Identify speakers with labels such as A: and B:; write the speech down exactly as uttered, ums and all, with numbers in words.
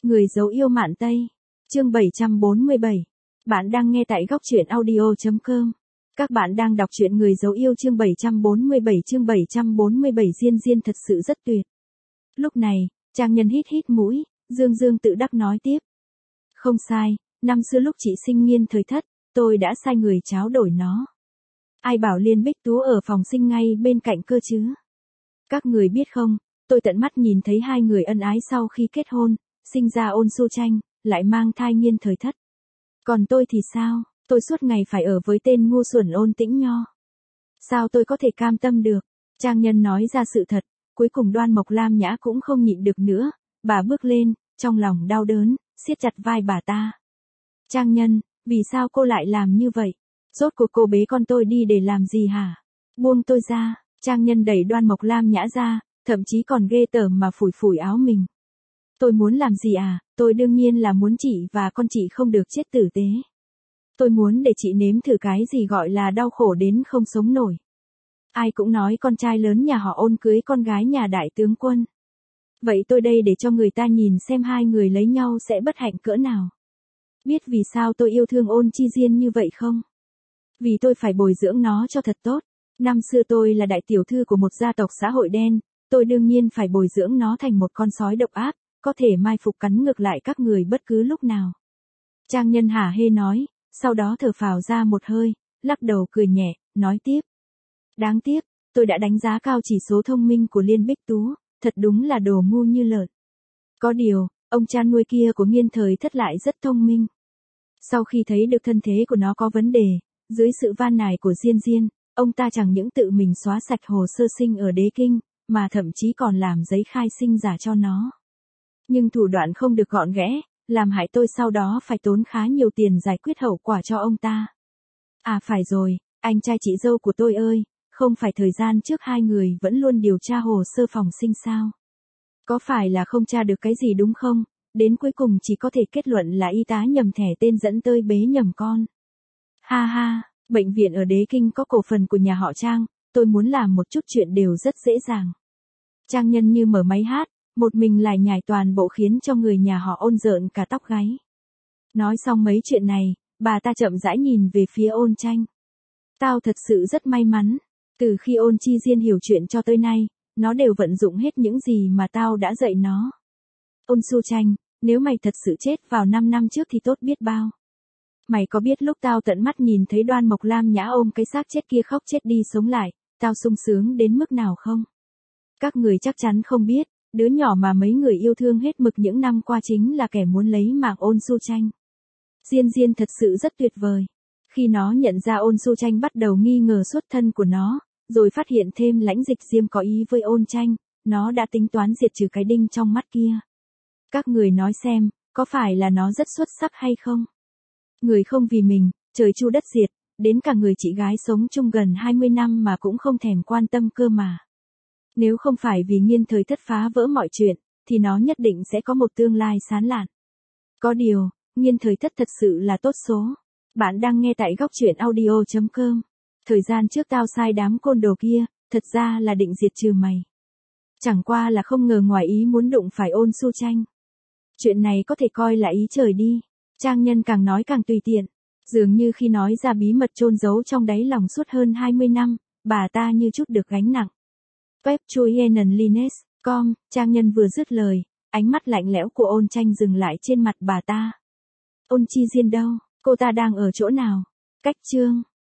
A: Người dấu yêu Mạn Tây. Chương bảy trăm bốn mươi bảy. Bạn đang nghe tại góc truyện audio chấm com. Các bạn đang đọc truyện Người dấu yêu chương bảy trăm bốn mươi bảy chương bảy trăm bốn mươi bảy Diên Diên thật sự rất tuyệt. Lúc này, Trang Nhân hít hít mũi, dương dương tự đắc nói tiếp. Không sai, năm xưa lúc chị sinh Nghiên Thời Thất, tôi đã sai người tráo đổi nó. Ai bảo Liên Bích Tú ở phòng sinh ngay bên cạnh cơ chứ? Các người biết không, tôi tận mắt nhìn thấy hai người ân ái sau khi kết hôn, sinh ra Ôn Xu Tranh, lại mang thai Nghiên Thời Thất. Còn tôi thì sao, tôi suốt ngày phải ở với tên ngu xuẩn Ôn Tĩnh Nho. Sao tôi có thể cam tâm được? Trang Nhân nói ra sự thật, cuối cùng Đoan Mộc Lam Nhã cũng không nhịn được nữa, bà bước lên, trong lòng đau đớn, siết chặt vai bà ta. Trang Nhân, vì sao cô lại làm như vậy? Rốt cuộc cô bế con tôi đi để làm gì hả? Buông tôi ra. Trang Nhân đẩy Đoan Mộc Lam Nhã ra, thậm chí còn ghê tởm mà phủi phủi áo mình. Tôi muốn làm gì à? Tôi đương nhiên là muốn chị và con chị không được chết tử tế. Tôi muốn để chị nếm thử cái gì gọi là đau khổ đến không sống nổi. Ai cũng nói con trai lớn nhà họ Ôn cưới con gái nhà đại tướng quân. Vậy tôi đây để cho người ta nhìn xem hai người lấy nhau sẽ bất hạnh cỡ nào. Biết vì sao tôi yêu thương Ôn Chi Diên như vậy không? Vì tôi phải bồi dưỡng nó cho thật tốt. Năm xưa tôi là đại tiểu thư của một gia tộc xã hội đen, tôi đương nhiên phải bồi dưỡng nó thành một con sói độc ác, có thể mai phục cắn ngược lại các người bất cứ lúc nào. Trang Nhân hả hê nói, sau đó thở phào ra một hơi, lắc đầu cười nhẹ, nói tiếp. Đáng tiếc, tôi đã đánh giá cao chỉ số thông minh của Liên Bích Tú, thật đúng là đồ ngu như lợn. Có điều, ông cha nuôi kia của Nghiên Thời Thất lại rất thông minh. Sau khi thấy được thân thế của nó có vấn đề, dưới sự van nài của Diên Diên, ông ta chẳng những tự mình xóa sạch hồ sơ sinh ở Đế Kinh, mà thậm chí còn làm giấy khai sinh giả cho nó. Nhưng thủ đoạn không được gọn ghẽ, làm hại tôi sau đó phải tốn khá nhiều tiền giải quyết hậu quả cho ông ta. À phải rồi, anh trai chị dâu của tôi ơi, không phải thời gian trước hai người vẫn luôn điều tra hồ sơ phòng sinh sao? Có phải là không tra được cái gì đúng không? Đến cuối cùng chỉ có thể kết luận là y tá nhầm thẻ tên dẫn tới bế nhầm con. Ha ha, bệnh viện ở Đế Kinh có cổ phần của nhà họ Trang, tôi muốn làm một chút chuyện đều rất dễ dàng. Trang Nhân như mở máy hát, một mình lại nhải toàn bộ khiến cho người nhà họ Ôn rợn cả tóc gáy. Nói xong mấy chuyện này, bà ta chậm rãi nhìn về phía Ôn Tranh. Tao thật sự rất may mắn, từ khi Ôn Chi Diên hiểu chuyện cho tới nay, nó đều vận dụng hết những gì mà tao đã dạy nó. Ôn Xu Tranh, nếu mày thật sự chết vào năm năm trước thì tốt biết bao. Mày có biết lúc tao tận mắt nhìn thấy Đoan Mộc Lam Nhã ôm cái xác chết kia khóc chết đi sống lại, tao sung sướng đến mức nào không? Các người chắc chắn không biết, đứa nhỏ mà mấy người yêu thương hết mực những năm qua chính là kẻ muốn lấy mạng Ôn Xu Tranh. Diên Diên thật sự rất tuyệt vời. Khi nó nhận ra Ôn Xu Tranh bắt đầu nghi ngờ xuất thân của nó, rồi phát hiện thêm Lãnh Dịch Diêm có ý với Ôn Tranh, nó đã tính toán diệt trừ cái đinh trong mắt kia. Các người nói xem, có phải là nó rất xuất sắc hay không? Người không vì mình, trời chu đất diệt, đến cả người chị gái sống chung gần hai mươi năm mà cũng không thèm quan tâm cơ mà. Nếu không phải vì Nghiên Thời Thất phá vỡ mọi chuyện, thì nó nhất định sẽ có một tương lai sáng lạn. Có điều, Nghiên Thời Thất thật sự là tốt số. Bạn đang nghe tại góc truyện audio chấm com. Thời gian trước tao sai đám côn đồ kia, thật ra là định diệt trừ mày. Chẳng qua là không ngờ ngoài ý muốn đụng phải Ôn Xu Tranh. Chuyện này có thể coi là ý trời đi. Trang Nhân càng nói càng tùy tiện. Dường như khi nói ra bí mật chôn giấu trong đáy lòng suốt hơn hai mươi năm, bà ta như chút được gánh nặng. Web Chuyen Lines, com, Trang Nhân vừa dứt lời, ánh mắt lạnh lẽo của Ôn Tranh dừng lại trên mặt bà ta. Ôn Chi Diên đâu? Cô ta đang ở chỗ nào? Cách chương.